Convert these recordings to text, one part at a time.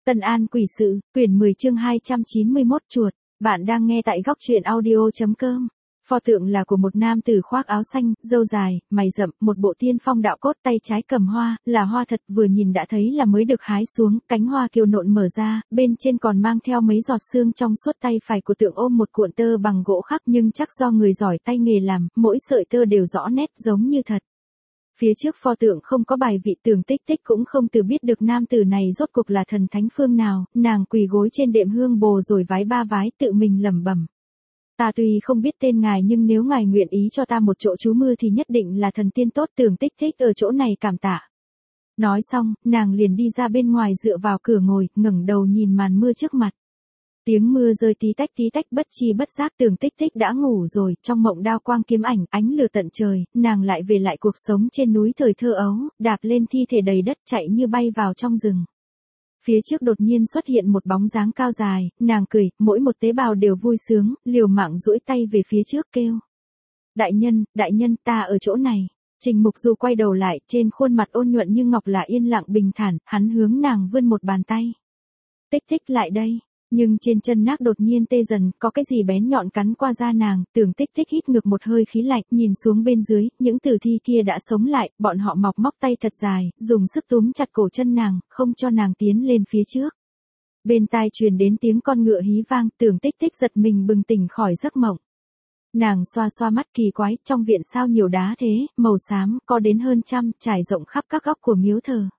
Tân An Quỷ Sự, quyển 10 chương 291 chuột. Bạn đang nghe tại góc truyện audio.com. Pho tượng là của một nam tử khoác áo xanh, râu dài, mày rậm, một bộ tiên phong đạo cốt, tay trái cầm hoa, là hoa thật, vừa nhìn đã thấy là mới được hái xuống, cánh hoa kiều nộn mở ra, bên trên còn mang theo mấy giọt sương trong suốt. Tay phải của tượng ôm một cuộn tơ bằng gỗ khắc, nhưng chắc do người giỏi tay nghề làm, mỗi sợi tơ đều rõ nét giống như thật. Phía trước pho tượng không có bài vị, Tưởng Tích Tích cũng không từ biết được nam tử này rốt cuộc là thần thánh phương nào, nàng quỳ gối trên đệm hương bồ rồi vái ba vái, tự mình lẩm bẩm. Ta tuy không biết tên ngài nhưng nếu ngài nguyện ý cho ta một chỗ trú mưa thì nhất định là thần tiên tốt. Tưởng Tích Tích ở chỗ này cảm tạ. Nói xong, nàng liền đi ra bên ngoài dựa vào cửa ngồi, ngẩng đầu nhìn màn mưa trước mặt. Tiếng mưa rơi tí tách, bất chi bất giác Tưởng Tích Tích đã ngủ rồi, trong mộng đao quang kiếm ảnh, ánh lửa tận trời, nàng lại về lại cuộc sống trên núi thời thơ ấu, đạp lên thi thể đầy đất chạy như bay vào trong rừng. Phía trước đột nhiên xuất hiện một bóng dáng cao dài, nàng cười, mỗi một tế bào đều vui sướng, liều mạng duỗi tay về phía trước kêu. Đại nhân, ta ở chỗ này. Trình Mục Du quay đầu lại, trên khuôn mặt ôn nhuận như ngọc là yên lặng bình thản, hắn hướng nàng vươn một bàn tay. Tích Tích lại đây. Nhưng trên chân nác đột nhiên tê dần, có cái gì bén nhọn cắn qua da nàng. Tưởng Tích Tích hít ngược một hơi khí lạnh, nhìn xuống bên dưới, những tử thi kia đã sống lại, bọn họ móc tay thật dài, dùng sức túm chặt cổ chân nàng, không cho nàng tiến lên phía trước. Bên tai truyền đến tiếng con ngựa hí vang, Tưởng Tích Tích giật mình bừng tỉnh khỏi giấc mộng. Nàng xoa mắt kỳ quái, trong viện sao nhiều đá thế, màu xám, có đến hơn trăm, trải rộng khắp các góc của miếu thờ.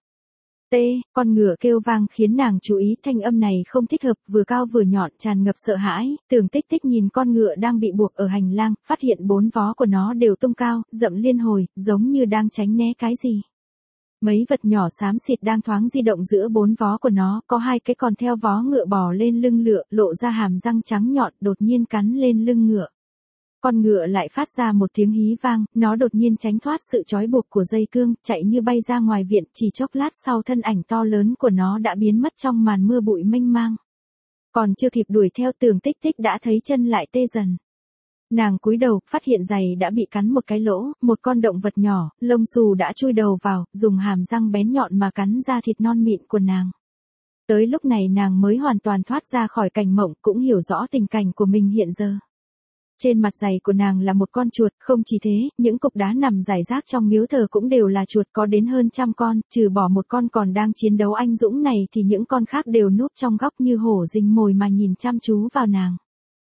Con ngựa kêu vang khiến nàng chú ý, thanh âm này không thích hợp, vừa cao vừa nhọn, tràn ngập sợ hãi. Tưởng Tích Tích nhìn con ngựa đang bị buộc ở hành lang, phát hiện bốn vó của nó đều tung cao, rậm liên hồi, giống như đang tránh né cái gì. Mấy vật nhỏ xám xịt đang thoáng di động giữa bốn vó của nó, có hai cái còn theo vó ngựa bò lên lưng ngựa, lộ ra hàm răng trắng nhọn, đột nhiên cắn lên lưng ngựa. Con ngựa lại phát ra một tiếng hí vang, nó đột nhiên tránh thoát sự trói buộc của dây cương, chạy như bay ra ngoài viện, chỉ chốc lát sau thân ảnh to lớn của nó đã biến mất trong màn mưa bụi mênh mang. Còn chưa kịp đuổi theo, Tưởng Tích Tích đã thấy chân lại tê dần. Nàng cúi đầu, phát hiện giày đã bị cắn một cái lỗ, một con động vật nhỏ, lông xù đã chui đầu vào, dùng hàm răng bén nhọn mà cắn ra thịt non mịn của nàng. Tới lúc này nàng mới hoàn toàn thoát ra khỏi cảnh mộng, cũng hiểu rõ tình cảnh của mình hiện giờ. Trên mặt giày của nàng là một con chuột, không chỉ thế, những cục đá nằm rải rác trong miếu thờ cũng đều là chuột, có đến hơn trăm con, trừ bỏ một con còn đang chiến đấu anh dũng này thì những con khác đều núp trong góc như hổ rình mồi mà nhìn chăm chú vào nàng.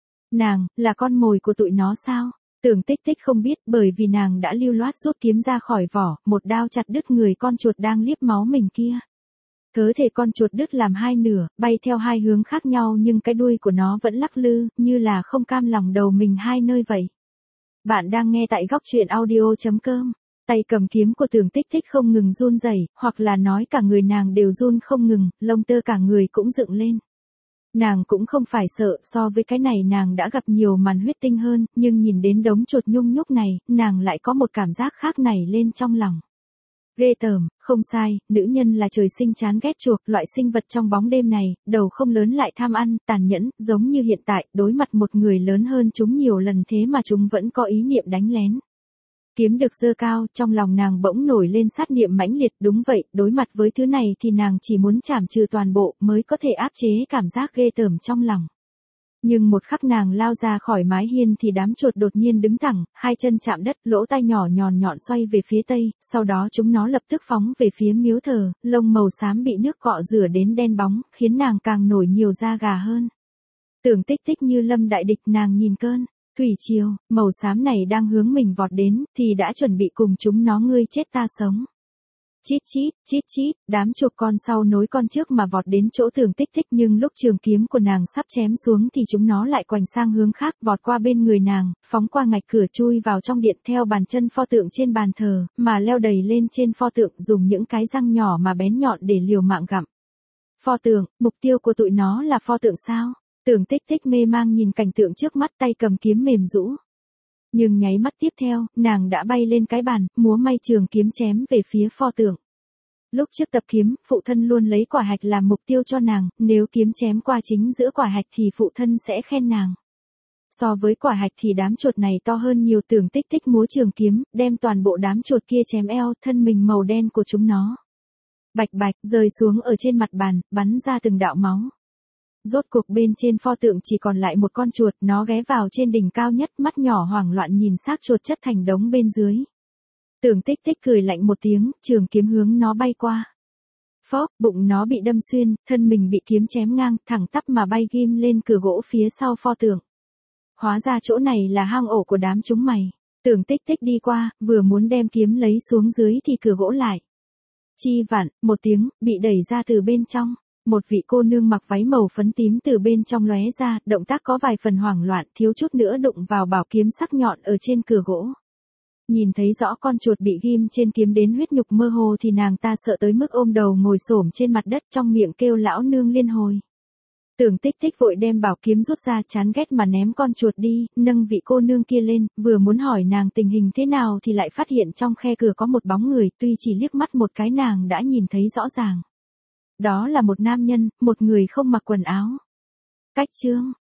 Nàng, là con mồi của tụi nó sao? Tưởng Tích Tích không biết, bởi vì nàng đã lưu loát rút kiếm ra khỏi vỏ, một đao chặt đứt người con chuột đang liếp máu mình kia. Cơ thể con chuột đứt làm hai nửa, bay theo hai hướng khác nhau nhưng cái đuôi của nó vẫn lắc lư, như là không cam lòng đầu mình hai nơi vậy. Bạn đang nghe tại góc truyện audio.com. Tay cầm kiếm của Tưởng Tích Tích không ngừng run rẩy, hoặc là nói cả người nàng đều run không ngừng, lông tơ cả người cũng dựng lên. Nàng cũng không phải sợ, so với cái này nàng đã gặp nhiều màn huyết tinh hơn, nhưng nhìn đến đống chuột nhung nhúc này, nàng lại có một cảm giác khác nảy lên trong lòng. Ghê tởm, không sai, nữ nhân là trời sinh chán ghét chuột, loại sinh vật trong bóng đêm này, đầu không lớn lại tham ăn, tàn nhẫn, giống như hiện tại, đối mặt một người lớn hơn chúng nhiều lần thế mà chúng vẫn có ý niệm đánh lén. Kiếm được giơ cao, trong lòng nàng bỗng nổi lên sát niệm mãnh liệt, đúng vậy, đối mặt với thứ này thì nàng chỉ muốn trảm trừ toàn bộ mới có thể áp chế cảm giác ghê tởm trong lòng. Nhưng một khắc nàng lao ra khỏi mái hiên thì đám chuột đột nhiên đứng thẳng, hai chân chạm đất, lỗ tai nhỏ nhọn xoay về phía tây, sau đó chúng nó lập tức phóng về phía miếu thờ, lông màu xám bị nước cọ rửa đến đen bóng, khiến nàng càng nổi nhiều da gà hơn. Tưởng Tích Tích như lâm đại địch, nàng nhìn cơn thủy triều màu xám này đang hướng mình vọt đến, thì đã chuẩn bị cùng chúng nó ngươi chết ta sống. Chít, đám chuột con sau nối con trước mà vọt đến chỗ Tưởng Tích Tích, nhưng lúc trường kiếm của nàng sắp chém xuống thì chúng nó lại quành sang hướng khác, vọt qua bên người nàng, phóng qua ngạch cửa chui vào trong điện theo bàn chân pho tượng trên bàn thờ, mà leo đầy lên trên pho tượng, dùng những cái răng nhỏ mà bén nhọn để liều mạng gặm. Pho tượng, mục tiêu của tụi nó là pho tượng sao? Tưởng Tích Tích mê mang nhìn cảnh tượng trước mắt, tay cầm kiếm mềm rũ. Nhưng nháy mắt tiếp theo, nàng đã bay lên cái bàn, múa may trường kiếm chém về phía pho tượng. Lúc trước tập kiếm, phụ thân luôn lấy quả hạch làm mục tiêu cho nàng, nếu kiếm chém qua chính giữa quả hạch thì phụ thân sẽ khen nàng. So với quả hạch thì đám chuột này to hơn nhiều. Tưởng Tích Tích múa trường kiếm, đem toàn bộ đám chuột kia chém eo, thân mình màu đen của chúng nó. bạch bạch, rơi xuống ở trên mặt bàn, bắn ra từng đạo máu. Rốt cuộc bên trên pho tượng chỉ còn lại một con chuột, nó ghé vào trên đỉnh cao nhất, mắt nhỏ hoảng loạn nhìn xác chuột chất thành đống bên dưới. Tưởng Tích Tích cười lạnh một tiếng, trường kiếm hướng nó bay qua. Phốc, bụng nó bị đâm xuyên, thân mình bị kiếm chém ngang, thẳng tắp mà bay ghim lên cửa gỗ phía sau pho tượng. Hóa ra chỗ này là hang ổ của đám chúng mày. Tưởng Tích Tích đi qua, vừa muốn đem kiếm lấy xuống dưới thì cửa gỗ lại. Chi vạn, một tiếng, bị đẩy ra từ bên trong. Một vị cô nương mặc váy màu phấn tím từ bên trong lóe ra, động tác có vài phần hoảng loạn, thiếu chút nữa đụng vào bảo kiếm sắc nhọn ở trên cửa gỗ. Nhìn thấy rõ con chuột bị ghim trên kiếm đến huyết nhục mơ hồ thì nàng ta sợ tới mức ôm đầu ngồi xổm trên mặt đất, trong miệng kêu lão nương liên hồi. Tưởng Tích Tích vội đem bảo kiếm rút ra, chán ghét mà ném con chuột đi, nâng vị cô nương kia lên, vừa muốn hỏi nàng tình hình thế nào thì lại phát hiện trong khe cửa có một bóng người, tuy chỉ liếc mắt một cái nàng đã nhìn thấy rõ ràng. Đó là một nam nhân, một người không mặc quần áo. Cách chương